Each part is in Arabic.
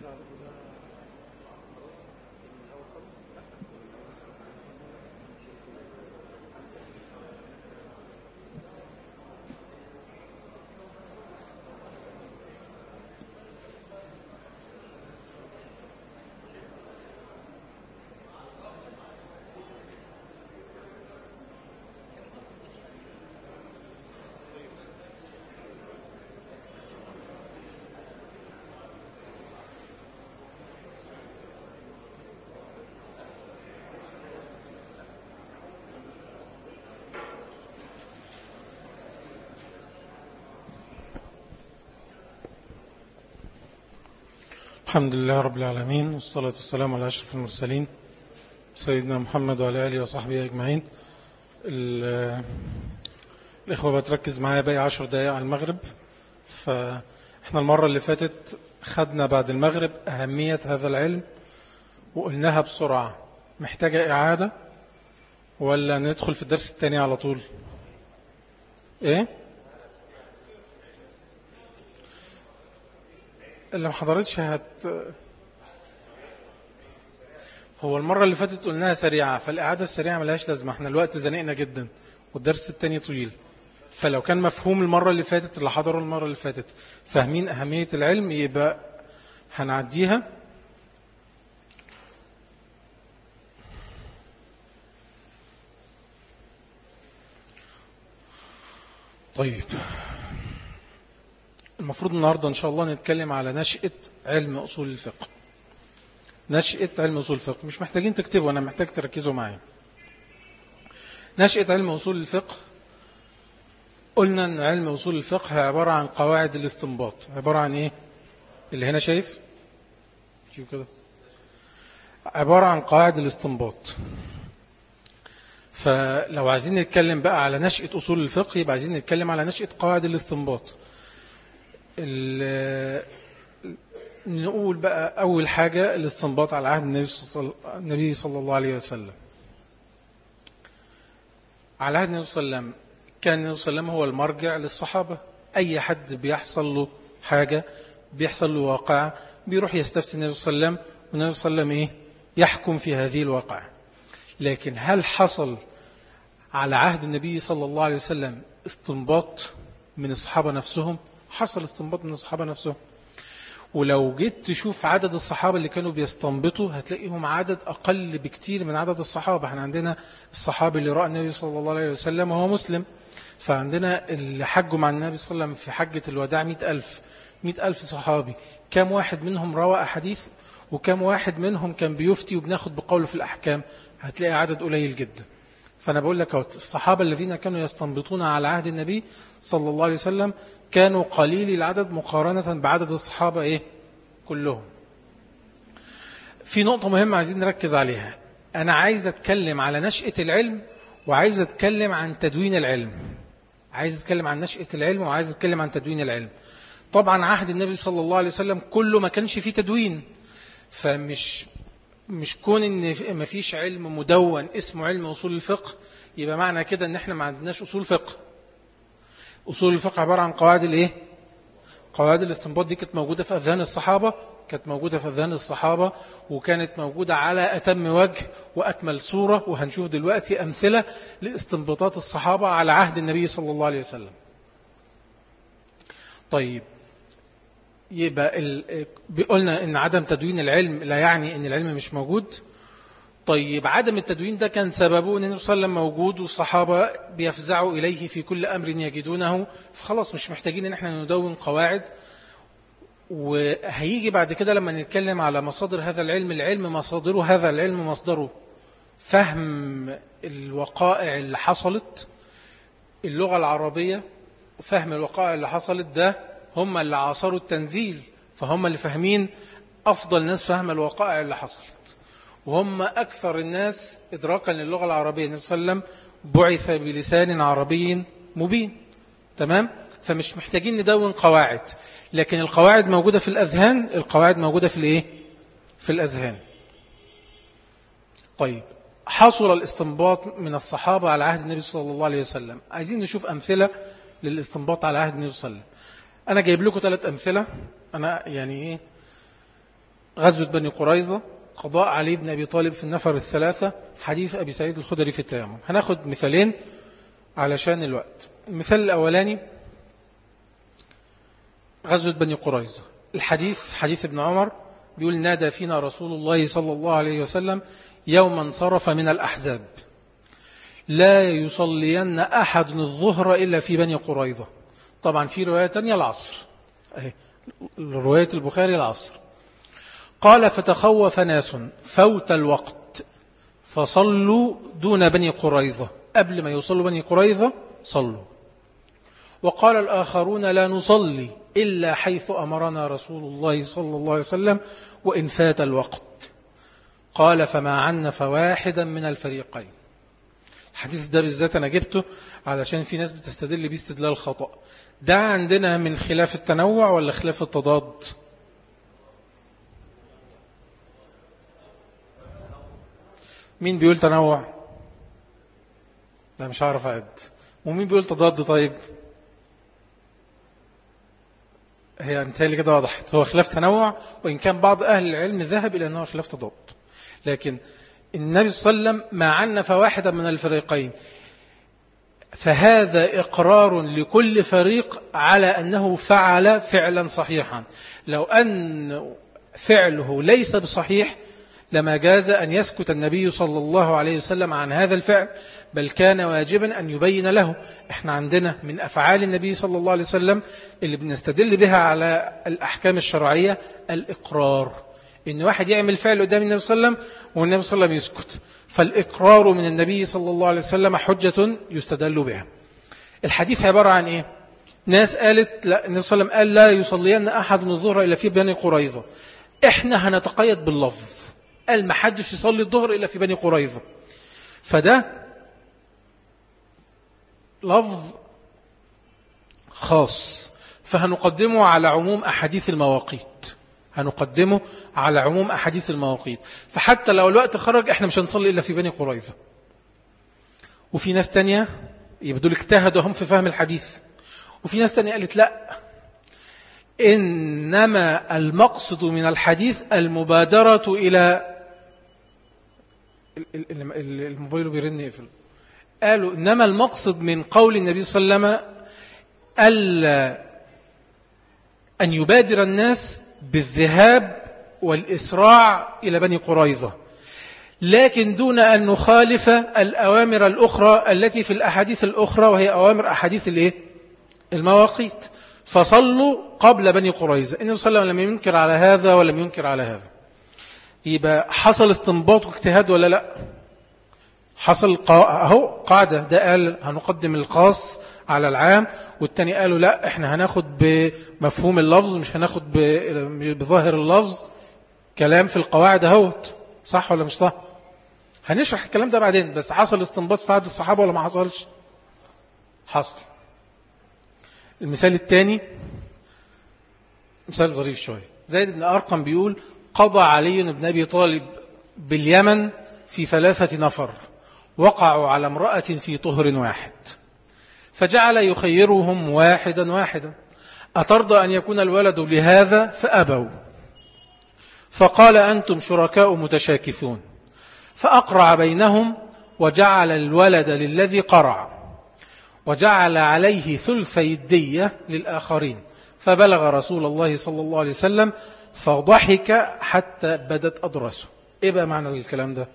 الحمد لله رب العالمين، والصلاة والسلام على أشرف المرسلين سيدنا محمد وعلى آله وصحبه أجمعين. الإخوة بتركز معايا باقي 10 دقائق على المغرب. فإحنا المرة اللي فاتت خدنا بعد المغرب أهمية هذا العلم وقلناها بسرعة. محتاجة إعادة ولا ندخل في الدرس الثاني على طول؟ إيه؟ اللي ما حضرتش هو المرة اللي فاتت قلناها سريعة، فالإعادة السريعة ملهاش لازمة. احنا الوقت زنقنا جدا والدرس التاني طويل، فلو كان مفهوم المرة اللي فاتت اللي حضروا المرة اللي فاتت فاهمين أهمية العلم يبقى هنعديها. طيب، المفروض النهاردة إن شاء الله نتكلم على نشأة علم أصول الفقه. نشأة علم أصول الفقه مش محتاجين تكتبوا، أنا محتاج تركزوا معي. نشأة علم أصول الفقه، قلنا أن علم أصول الفقه عبارة عن قواعد الاستنباط. عبارة عن إيه؟ اللي هنا شايف كده عبارة عن قواعد الاستنباط. فلو عايزين نتكلم بقى على نشأة أصول الفقه يبقى عايزين نتكلم على نشأة قواعد الاستنباط. نقول بقى أول حاجة الاستنباط على عهد النبي صلى الله عليه وسلم. على عهد النبي صلى الله عليه وسلم كان النبي صلى الله عليه وسلم هو المرجع للصحابة. أي حد بيحصل له حاجة، بيحصل له واقع، بيروح يستفتي النبي صلى الله عليه وسلم، والنبي صلى الله عليه وسلم يحكم في هذه الواقع. لكن هل حصل على عهد النبي صلى الله عليه وسلم استنباط من الصحابة نفسهم؟ حصل استنباط من الصحابة نفسهم. ولو جيت تشوف عدد الصحابة اللي كانوا بيستنبطوا هتلاقيهم عدد أقل بكتير من عدد الصحابة. احنا عندنا الصحابي اللي رأى النبي صلى الله عليه وسلم وهو مسلم، فعندنا اللي حجوا مع النبي صلى الله عليه وسلم في حجة الوداع 100,000 صحابي. كم واحد منهم روى أحاديث وكم واحد منهم كان بيفتي وبناخد بقوله في الأحكام؟ هتلاقي عدد قليل جدا. فأنا بقول لك الصحابة الذين كانوا يستنبطون على عهد النبي صلى الله عليه وسلم كانوا قليل العدد مقارنة بعدد الصحابة كلهم. في نقطة مهمة عايزين نركز عليها. أنا عايز أتكلم على نشأة العلم وعايز أتكلم عن تدوين العلم. عايز أتكلم عن نشأة العلم وعايز أتكلم عن تدوين العلم. طبعا عهد النبي صلى الله عليه وسلم كله ما كانش فيه تدوين، فمش كون إن ما فيش علم مدون اسمه علم أصول الفقه يبقى معنى كده إن احنا ما عندناش أصول فقه. أصول الفقه عبارة عن قواعد قواعد الاستنباط. دي كانت موجودة في أذهان الصحابة، وكانت موجودة على أتم وجه وأكمل صورة. وهنشوف دلوقتي أمثلة لاستنباطات الصحابة على عهد النبي صلى الله عليه وسلم. طيب، يبقى قلنا إن عدم تدوين العلم لا يعني إن العلم مش موجود. طيب، عدم التدوين ده كان سببه أن النبي صلى الله عليه وسلم موجود والصحابة بيفزعوا إليه في كل أمر يجدونه، فخلاص مش محتاجين أن احنا ندون قواعد. وهيجي بعد كده لما نتكلم على مصادر هذا العلم، هذا العلم مصدره فهم الوقائع اللي حصلت، اللغة العربية، فهم الوقائع اللي حصلت. ده هم اللي عاصروا التنزيل، فهم اللي فاهمين، أفضل ناس فهم الوقائع اللي حصلت، وهم أكثر الناس إدراكا للغة العربية. النبي صلى الله عليه وسلم بعث بلسان عربي مبين. تمام؟ فمش محتاجين ندون قواعد، لكن القواعد موجودة في الأذهان. القواعد موجودة في الأذهان. طيب، حصل الاستنباط من الصحابة على عهد النبي صلى الله عليه وسلم. عايزين نشوف أمثلة للاستنباط على عهد النبي صلى الله عليه وسلم. أنا جايب لكم 3 أمثلة. أنا غزوة بني قريظة، قضاء علي بن أبي طالب في النفر الثلاثة، حديث أبي سعيد الخدري في التيمم. هناخد مثالين علشان الوقت. المثال الأولاني غزوة بني قريظة. الحديث حديث ابن عمر بيقول نادى فينا رسول الله صلى الله عليه وسلم يوم انصرف من الأحزاب لا يصلين أحد الظهر إلا في بني قريظة. طبعا في رواية تانية العصر، رواية البخاري العصر. قال فتخوف ناس فوت الوقت فصلوا دون بني قريظة، قبل ما يوصلوا بني قريظة صلوا. وقال الآخرون لا نصلي إلا حيث أمرنا رسول الله صلى الله عليه وسلم وإن فات الوقت. قال فما عنف واحدا من الفريقين. الحديث ده بالذات أنا جبته علشان في ناس بتستدل بيه استدلال خطأ. ده عندنا من خلاف التنوع ولا خلاف التضاد؟ مين بيقول تنوع؟ لا مش عارف أعد. ومين بيقول تضاد؟ طيب هي مثالي كده وضحت، هو خلاف تنوع، وإن كان بعض أهل العلم ذهب إلى أنه خلاف تضاد. لكن النبي صلى الله عليه وسلم ما عنف واحدا من الفريقين، فهذا إقرار لكل فريق على أنه فعل فعلا صحيحا. لو أن فعله ليس بصحيح لما جاز أن يسكت النبي صلى الله عليه وسلم عن هذا الفعل، بل كان واجبا أن يبين له. احنا عندنا من أفعال النبي صلى الله عليه وسلم اللي بنستدل بها على الأحكام الشرعية الإقرار، إن واحد يعمل فعل قدام النبي صلى الله عليه وسلم والنبي صلى الله عليه وسلم يسكت، فالإقرار من النبي صلى الله عليه وسلم حجة يستدل بها. الحديث عبارة عن إيه؟ ناس قالت لا، النبي صلى الله عليه وسلم قال لا يصلين أحد الظهر إلا في بني قريظة. احنا هنتقيد باللفظ، قال ما حدش يصلي الظهر إلا في بني قريظة، فده لفظ خاص، فهنقدمه على عموم أحاديث المواقيت، هنقدمه على عموم أحاديث المواقيت. فحتى لو الوقت خرج احنا مش هنصلي إلا في بني قريظة. وفي ناس تانية يبدو اجتهدوا هم في فهم الحديث، وفي ناس تانية قالت لا، إنما المقصد من الحديث المبادرة إلى الموبايل بيرن يقفل. قالوا إنما المقصد من قول النبي صلى الله عليه وسلم ألا أن يبادر الناس بالذهاب والإسراع إلى بني قريظة، لكن دون أن نخالف الأوامر الأخرى التي في الأحاديث الأخرى، وهي أوامر أحاديث المواقيت. فصلوا قبل بني قريظة. النبي صلى الله عليه وسلم لم ينكر على هذا ولم ينكر على هذا. يبقى حصل استنباط واجتهاد ولا لا؟ حصل اهو قاعدة، ده قال هنقدم الخاص على العام، والتاني قالوا لا احنا هناخد بمفهوم اللفظ مش هناخد بظاهر اللفظ. كلام في القواعد اهوت، صح ولا مش صح؟ هنشرح الكلام ده بعدين. بس حصل استنباط في عهد الصحابة ولا ما حصلش؟ حصل. المثال الثاني مثال ظريف شوية. زيد بن أرقم بيقول قضى علي بن أبي طالب باليمن في 3 نفر وقعوا على امرأة في طهر واحد، فجعل يخيرهم واحدا واحدا: أترضى أن يكون الولد لهذا؟ فأبوا، فقال أنتم شركاء متشاكثون، فأقرع بينهم وجعل الولد للذي قرع، وجعل عليه ثلثي الدية للآخرين، فبلغ رسول الله صلى الله عليه وسلم فضحك حتى بدت أضرسه. إيه بقى معنى الكلام ده؟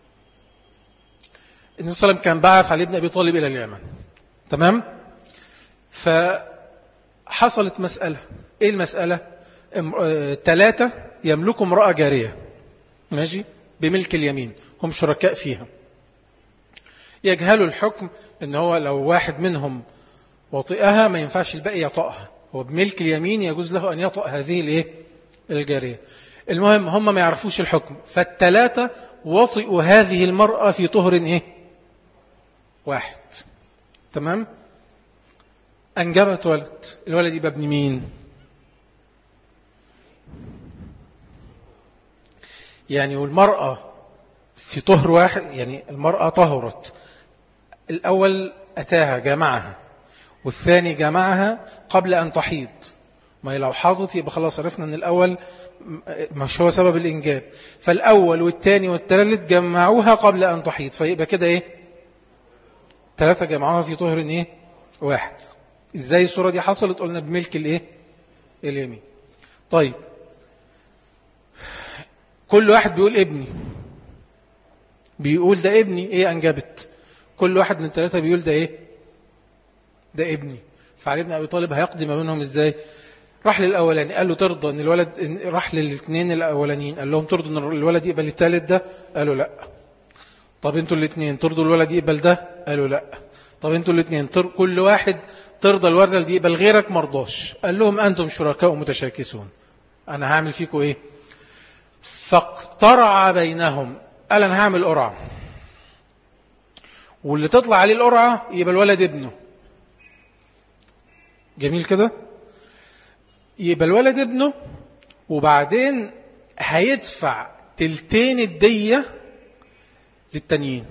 النبي صلى الله عليه وسلم كان بعث علي بن أبي طالب إلى اليمن، تمام؟ فحصلت مسألة. إيه المسألة؟ 3 يملكوا امرأة جارية، ماشي، بملك اليمين، هم شركاء فيها. يجهلوا الحكم إن هو لو واحد منهم وطئها ما ينفعش الباقي يطأها، هو بملك اليمين يجوز له أن يطأ هذه الجارية. المهم هم ما يعرفوش الحكم، فال3 وطئوا هذه المرأة في طهر واحد، تمام؟ أنجبت ولد. الولد يبقى ابن مين؟ يعني والمرأة في طهر واحد، يعني المرأة طهرت، الأول أتاها جامعها، والثاني جامعها قبل أن تحيض، ما هي لو حاضت يبقى خلاص عرفنا أن الأول مش هو سبب الإنجاب، فالأول والثاني والثالث جمعوها قبل أن تحيض، فيبقى كده إيه 3 جمعوها في طهر إيه 1. إزاي الصورة دي حصلت؟ قلنا بملك الإيه اليمين. طيب كل واحد بيقول ابني، بيقول ده ابني إيه أنجبت، كل واحد من 3 بيقول ده إيه ده ابني. فعلي بن أبي طالب هيقضي ما بينهم إزاي؟ راح للأولاني قال له ترضى أن الولد، راح للاثنين الأولانيين قال لهم ترضوا أن الولد يقبل الثالث ده؟ قالوا لا. طب انتوا الاثنين ترضوا الولد يقبل ده؟ قالوا لا. طب انتوا الاثنين كل واحد ترضى الولد يقبل غيرك مرضاش. قال لهم أنتم شركاء متشاكسون، أنا هعمل فيكم إيه؟ فاقترع بينهم، قال أنا هعمل قرعة، واللي تطلع عليه القرعة يبقى الولد ابنه. جميل كده؟ يبقى الولد ابنه، وبعدين هيدفع تلتين الدية للتانيين.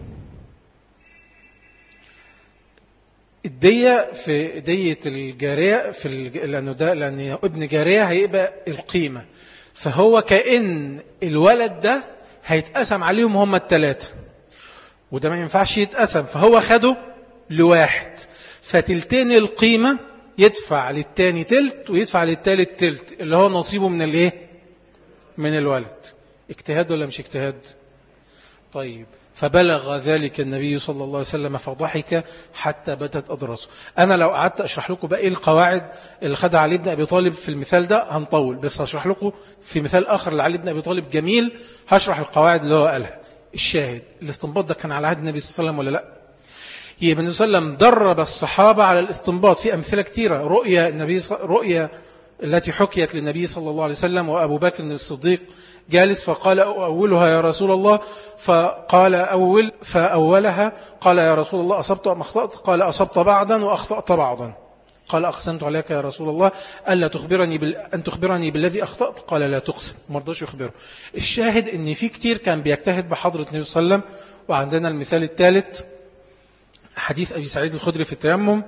الدية في دية الجارية لأنه ابن جارية هيبقى القيمة، فهو كأن الولد ده هيتقسم عليهم هم ال3، وده ما ينفعش يتقسم، فهو خده لواحد، فتلتين القيمة يدفع للتاني تلت ويدفع للتالت تلت، اللي هو نصيبه من الايه من الولد. اجتهاد ولا مش اجتهاد؟ طيب فبلغ ذلك النبي صلى الله عليه وسلم فضحك حتى بدت أضرسه. أنا لو قعدت أشرح لكم باقي القواعد اللي خدها علي بن أبي طالب في المثال ده هنطول، بس هشرح لكم في مثال آخر لعلي بن أبي طالب جميل، هشرح القواعد اللي هو قالها. الشاهد الاستنباط ده كان على عهد النبي صلى الله عليه وسلم ولا لا؟ يبقى النبي صلى الله عليه وسلم درب الصحابة على الاستنباط في أمثلة كثيرة. رؤيا التي حكيت للنبي صلى الله عليه وسلم وأبو بكر الصديق جالس فقال أولها يا رسول الله، فقال فأولها قال يا رسول الله أصبت أم أخطأت؟ قال أصبت بعضا وأخطأت بعضا. قال أقسمت عليك يا رسول الله ألا أن تخبرني بالذي أخطأت؟ قال لا تقسم، ما رضاش يخبره. الشاهد أن في كتير كان بيجتهد بحضرة النبي صلى الله عليه وسلم. وعندنا المثال الثالث حديث أبي سعيد الخدري في التيمم.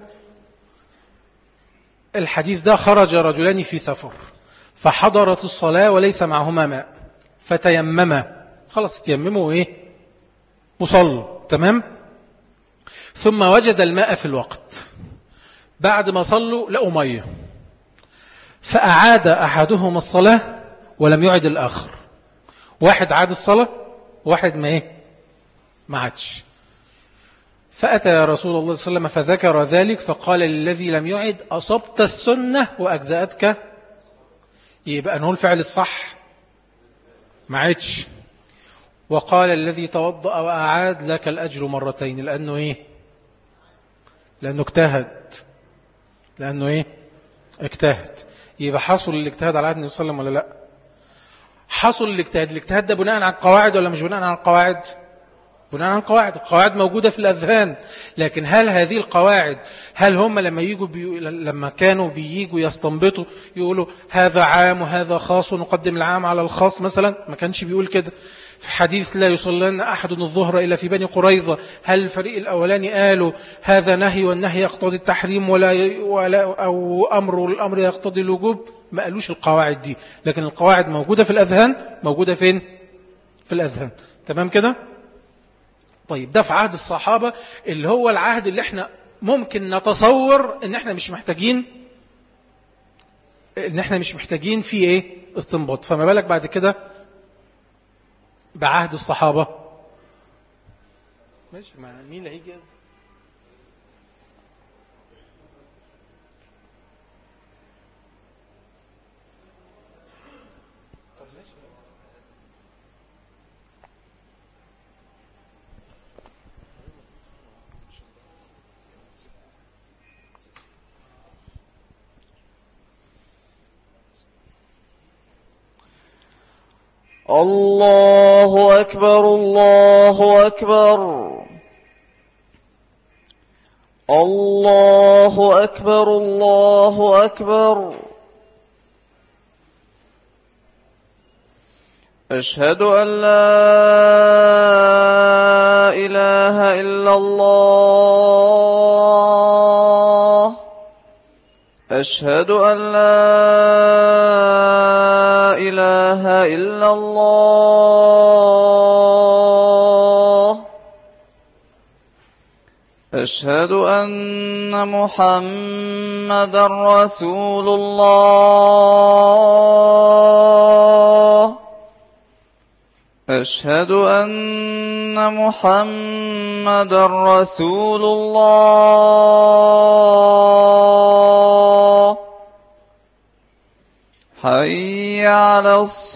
الحديث ده خرج رجلان في سفر فحضرت الصلاة وليس معهما ماء فتيمما، خلاص تيمموا ايه وصلوا تمام، ثم وجد الماء في الوقت، بعد ما صلوا لقوا مية، فأعاد أحدهم الصلاة ولم يعد الآخر. واحد عاد الصلاة واحد ما عادش. فأتى يا رسول الله صلى الله عليه وسلم فذكر ذلك، فقال للذي لم يعد أصبت السنة وأجزأتك. يبقى نقول فعل الصح ما عادش. وقال الذي توضأ وأعاد لك الأجر مرتين، لأنه لأنه اجتهد. يبقى حصل الاجتهاد على عهد النبي صلى الله عليه وسلم ولا لا؟ حصل الاجتهاد ده بناء على القواعد ولا مش بناء على القواعد؟ بناء على القواعد. القواعد موجودة في الأذهان، لكن هل هذه القواعد هل هم لما كانوا بييجوا يستنبطوا يقولوا هذا عام وهذا خاص ونقدم العام على الخاص مثلا؟ ما كانش بيقول كده. في حديث لا يصلين أحد الظهر إلا في بني قريظة، هل الفريق الأولاني قالوا هذا نهي والنهي يقتضي التحريم أو الأمر يقتضي الوجوب؟ ما قالوش القواعد دي، لكن القواعد موجودة في الأذهان. موجودة فين؟ في الأذهان. تمام كده؟ طيب ده في عهد الصحابة، اللي هو العهد اللي احنا ممكن نتصور ان احنا مش محتاجين فيه استنباط، فما بالك بعد كده بعهد الصحابة. ماشي، مع مين اللي هيجي؟ الله أكبر الله أكبر الله أكبر الله أكبر. أشهد أن لا إله إلا الله أشهد أن لا إله إلا الله. أشهد أن محمدا رسول الله. أشهد أن محمدا رسول الله. حي على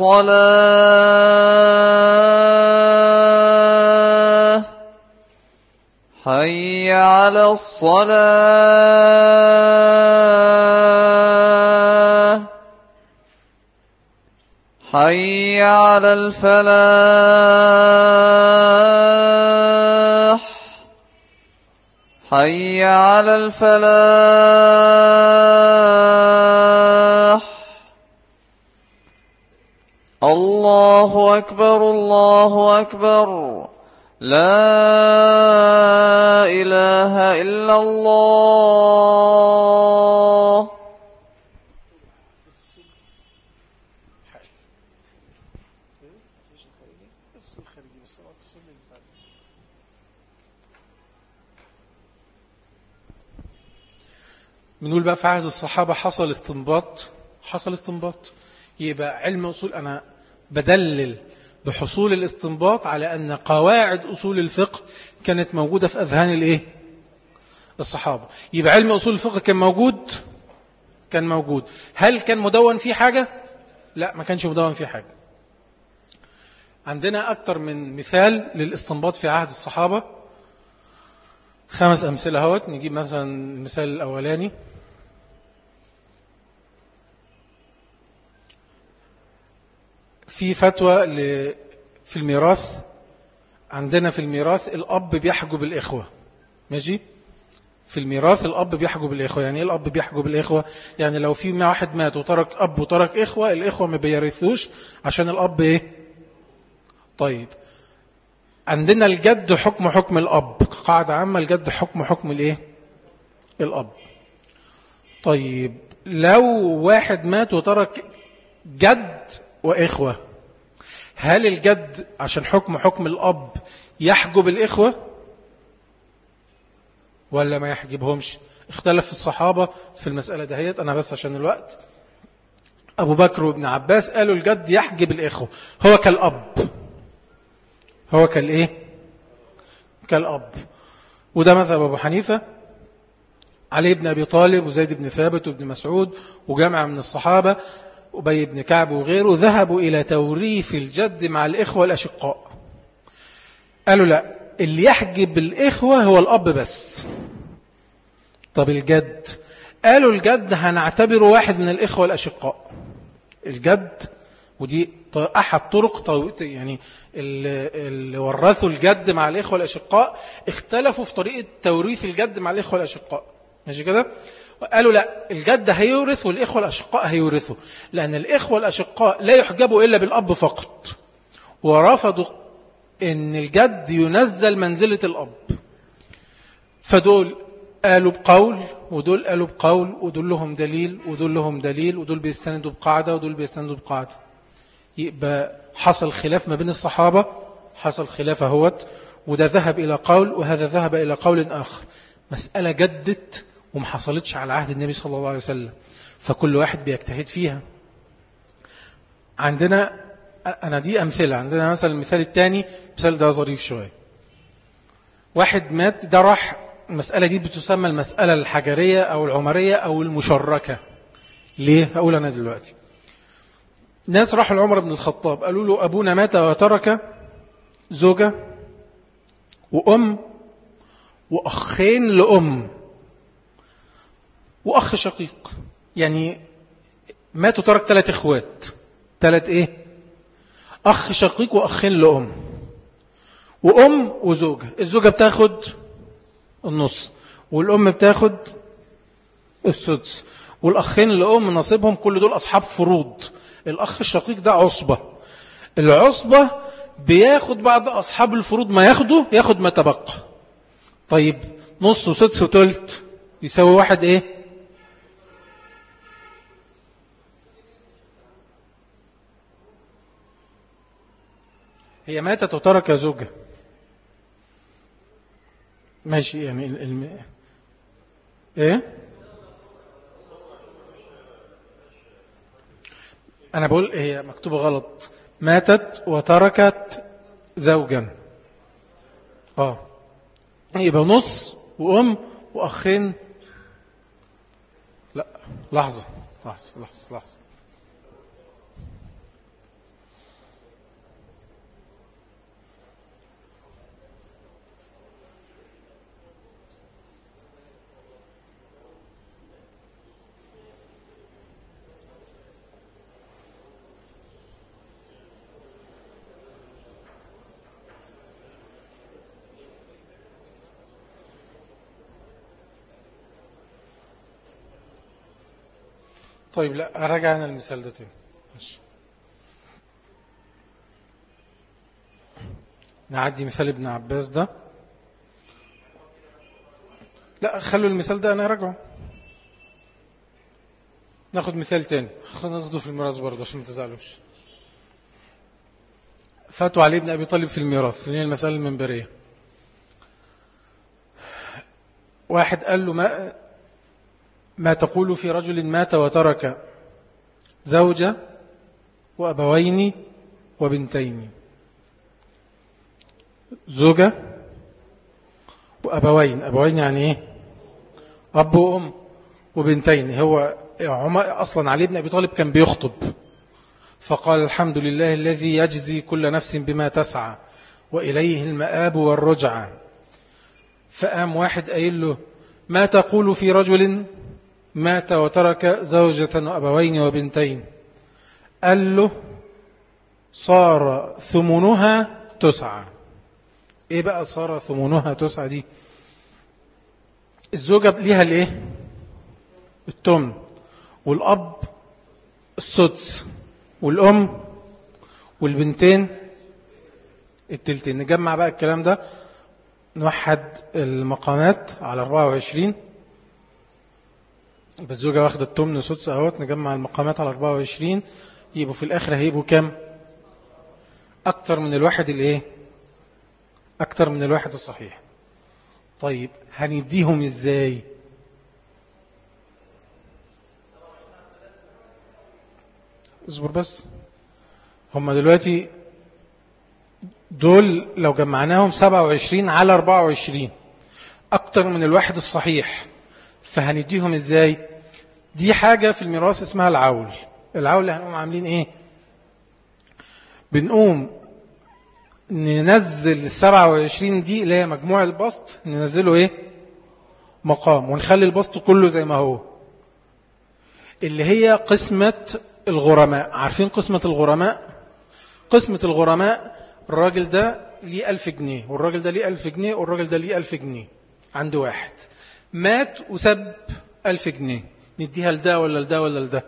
الصلاة. حي على الصلاة. حي على الفلاح. حي على الفلاح. الله أكبر الله أكبر. لا إله إلا الله. بنقول بقى في عهد الصحابة حصل استنباط. يبقى علم أصول، أنا بدلل بحصول الاستنباط على أن قواعد أصول الفقه كانت موجودة في أذهان الصحابة. يبقى علم أصول الفقه كان موجود. هل كان مدون فيه حاجة؟ لا، ما كانش مدون فيه حاجة. عندنا أكتر من مثال للاستنباط في عهد الصحابة، 5 أمثلة هوت. نجيب مثلا المثال الأولاني. في فتوى في الميراث. عندنا في الميراث الأب بيحجب الإخوة. ماشي؟ في الميراث الأب بيحجب الإخوة. يعني إيه الأب بيحجب الإخوة؟ يعني لو في واحد مات وترك أب وترك إخوة، الإخوة ما بيرثوش عشان الأب إيه؟ طيب، عندنا الجد حكم الأب، قاعدة عامة، الجد حكم الإيه؟ الأب. طيب، لو واحد مات وترك جد وإخوة، هل الجد عشان حكم الأب يحجب الإخوة ولا ما يحجبهمش؟ اختلف الصحابة في المسألة دهيت. أنا بس عشان الوقت، أبو بكر وابن عباس قالوا الجد يحجب الإخوة، هو كالأب، هو كالإيه؟ كالأب. وده مذهب أبو حنيفة، علي بن أبي طالب وزيد بن ثابت وابن مسعود وجمع من الصحابة، أبي بن كعب وغيره، ذهبوا إلى توريث الجد مع الإخوة الأشقاء. قالوا لا، اللي يحجب الإخوة هو الأب بس. طب الجد؟ قالوا الجد هنعتبره واحد من الإخوة الأشقاء. الجد، ودي أحد طرق يعني اللي ورثوا الجد مع الإخوة الأشقاء اختلفوا في طريقة توريث الجد مع الإخوة الأشقاء. ماشي كده؟ قالوا لا، الجد هيورث والإخوة الأشقاء هيورثوا، لأن الإخوة الأشقاء لا يحجبوا إلا بالأب فقط، ورفضوا أن الجد ينزل منزلة الأب. فدول قالوا بقول ودول قالوا بقول، ودول لهم دليل ودول لهم دليل، ودول بيستندوا بقاعدة ودول بيستندوا بقاعدة. يبقى حصل خلاف ما بين الصحابة، حصل خلاف اهوت، وده ذهب إلى قول وهذا ذهب إلى قول آخر. مسألة جدت وما حصلتش على عهد النبي صلى الله عليه وسلم، فكل واحد بيجتهد فيها. عندنا أنا دي أمثلة. عندنا مثلا المثال الثاني، مثال ده ظريف شوية. واحد مات، ده راح، المسألة دي بتسمى المسألة الحجرية أو العمرية أو المشركة. ليه؟ هقول أنا دلوقتي. ناس راحوا لعمر بن الخطاب قالوا له أبونا مات وترك زوجة وأم وأخين لأم وأخ شقيق. يعني مات وترك 3 إخوات، 3 إيه؟ أخ شقيق وأخين لأم وأم وزوجة. الزوجة بتاخد النص والأم بتاخد السدس، والأخين لأم نصيبهم. كل دول أصحاب فروض. الأخ الشقيق ده عصبة. العصبة بياخد بعض أصحاب الفروض ما ياخد ما تبقى. طيب، نص وسدس وثلث يساوي 1 إيه؟ هي ماتت وترك زوجها. ماشي يعني ايه، انا بقول هي مكتوبة غلط، ماتت وتركت زوجا. يبقى نص وام واخين. لا، لحظة لحظة لحظة لحظة. طيب لا، أراجع أنا المثال ده تاني. ماشي. نعدي مثال ابن عباس ده. لا، خلوا المثال ده أنا أراجعه. ناخد مثال تاني، ناخده في الميراث برضه عشان ما تزعلوش. فاتوا علي بن أبي طالب في الميراث، لأن المسألة المنبرية. واحد قال له ما تقول في رجل مات وترك زوجة وأبوين وبنتين. زوجة وأبوين، أبوين يعني إيه؟ أب وأم وبنتين. هو أصلا علي بن أبي طالب كان بيخطب، فقال الحمد لله الذي يجزي كل نفس بما تسعى وإليه المآب والرجعة. فقام واحد قايل له ما تقول في رجل مات وترك زوجة وأبوين وبنتين؟ قال له صار ثمنها تسعة. ايه بقى صار ثمنها تسعة دي؟ الزوجة ليها الايه؟ التمن، والأب السدس، والأم والبنتين التلتين. نجمع بقى الكلام ده، نوحد المقامات على 24. بالزوجة واخدة التمن سدس اهوت، نجمع المقامات على 24 يبقوا في الآخر هيبقوا كام؟ أكتر من الواحد الايه؟ أكتر من الواحد الصحيح. طيب هنديهم ازاي؟ اصبر بس. هم دلوقتي دول لو جمعناهم 27 على 24 أكتر من الواحد الصحيح، فهنديهم ازاي؟ دي حاجة في الميراث اسمها العول. العول اللي هنقوم عاملين ايه؟ بنقوم ننزل 27 دي اللي هي مجموع البسط، ننزله ايه؟ مقام، ونخلي البسط كله زي ما هو، اللي هي قسمة الغرماء. عارفين قسمة الغرماء؟ قسمة الغرماء الراجل ده ليه 1000 جنيه، والراجل ده ليه 1000 جنيه، والراجل ده ليه 1000 جنيه. عند واحد مات وسب 1000 جنيه، نديها لده ولا لده ولا لده؟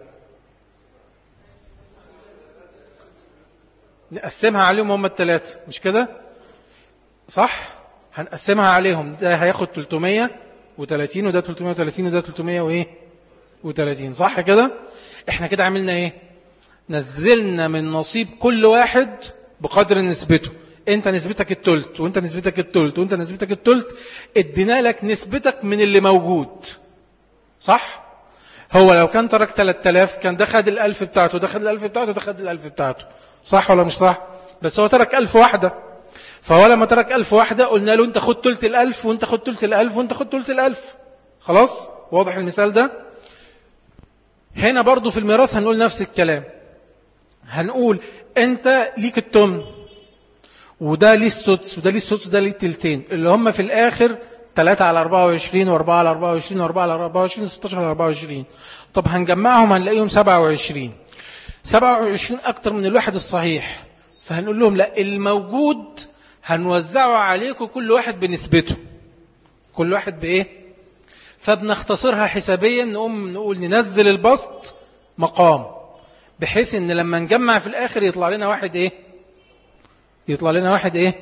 نقسمها عليهم هم الثلاثة، مش كده؟ صح؟ هنقسمها عليهم، ده هياخد 330 وده 330 وده 300 وايه و30. صح كده؟ احنا كده عملنا ايه؟ نزلنا من نصيب كل واحد بقدر نسبته. انت نسبتك التلت، وانت نسبتك التلت، وانت نسبتك التلت، ادينا لك نسبتك من اللي موجود. صح؟ هو لو كان ترك 3000 كان ده خد 1000 بتاعته، ده خد 1000 بتاعته، ده خد 1000 بتاعته. صح ولا مش صح؟ بس هو ترك 1000 واحدة، فهو لما ترك 1000 واحدة قلنا له انت خد تلت 1000، وانت خد تلت 1000، وانت خد تلت 1000. خلاص؟ واضح المثال ده؟ هنا برضو في الميراث هنقول نفس الكلام. هنقول انت ليك التمن، وده ليه السدس، وده ليه السدس، وده ليه التلتين، اللي هم في الآخر 3 على 24 و4 على 24 و4 على 24 و16 على 24. طب هنجمعهم هنلاقيهم 27. 27 أكتر من الواحد الصحيح، فهنقول لهم لا، الموجود هنوزعه عليكم كل واحد بنسبته. كل واحد بإيه؟ فبنختصرها حسابيا، نقول ننزل البسط مقام، بحيث ان لما نجمع في الآخر يطلع لنا واحد إيه؟ يطلع لنا واحد إيه؟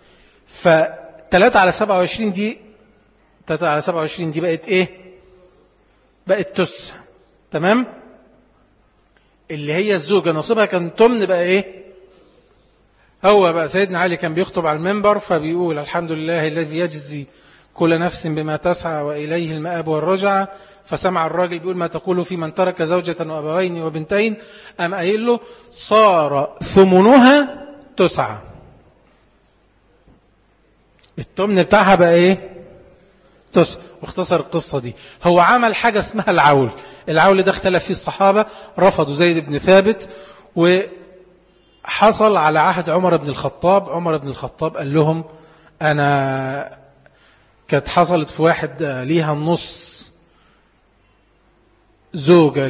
ف3 على 27 دي، 3 على 27 دي بقت إيه؟ بقت تسع. تمام؟ اللي هي الزوجة نصيبها كان تمن، بقى إيه؟ هو بقى سيدنا علي كان بيخطب على المنبر فبيقول الحمد لله الذي يجزي كل نفس بما تسعى وإليه المآب والرجعة. فسمع الراجل بيقول ما تقول في من ترك زوجة وأبوين وبنتين، أم قايل له صار ثمنها تسعى. التمن بتاعها بقى ايه؟ تسعى. واختصر القصة دي، هو عمل حاجة اسمها العول. العول ده اختلف فيه الصحابة، رفضوا زيد بن ثابت، وحصل على عهد عمر بن الخطاب. عمر بن الخطاب قال لهم أنا كانت حصلت في واحد ليها النص زوجة،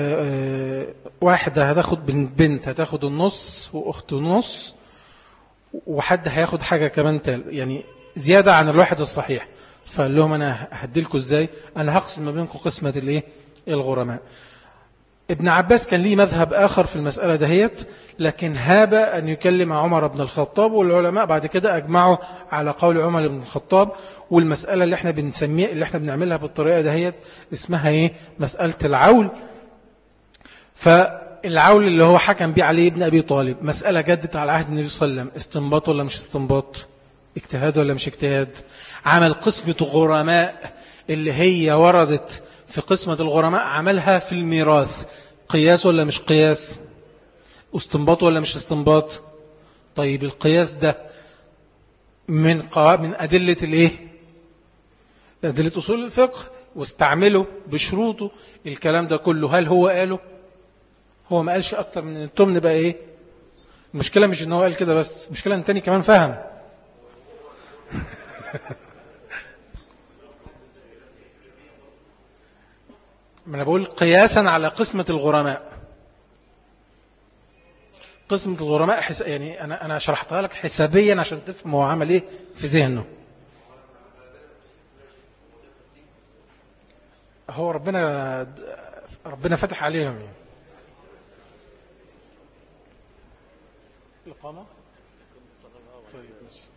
واحدة هتاخد بنت هتاخد النص وأخت النص، وحد هياخد حاجة كمان يعني زيادة عن الواحد الصحيح. فقال لهم أنا هديلكم إزاي؟ أنا هقسم ما بينكم قسمة الإيه؟ الغرماء. ابن عباس كان ليه مذهب آخر في المسألة دهيت، لكن هاب أن يكلم عمر بن الخطاب، والعلماء بعد كده أجمعوا على قول عمر بن الخطاب. والمسألة اللي احنا بنسميها اللي احنا بنعملها بالطريقة دهيت اسمها ايه؟ مسألة العول. فالعول اللي هو حكم بيه علي بن أبي طالب، مسألة جدت على عهد النبي صلى الله عليه وسلم، استنباط ولا مش استنباط؟ اجتهاد ولا مش اجتهاد؟ عمل قسمة غرماء اللي هي وردت في قسمة الغرماء، عملها في الميراث، قياس ولا مش قياس؟ استنباط ولا مش استنباط؟ طيب القياس ده من أدلة الايه؟ أدلة أصول الفقه، واستعمله بشروطه. الكلام ده كله هل هو قاله؟ هو ما قالش أكتر من التمن بقى ايه؟ المشكلة مش ان هو قال كده بس، المشكلة ان تاني كمان فهم. ما أنا بقول قياسا على قسمة الغرماء. قسمة الغرماء يعني أنا شرحتها لك حسابيا عشان تفهم هو عمل إيه في ذهنه. هو ربنا فتح عليهم يعني. الإقامة طيب ماشي.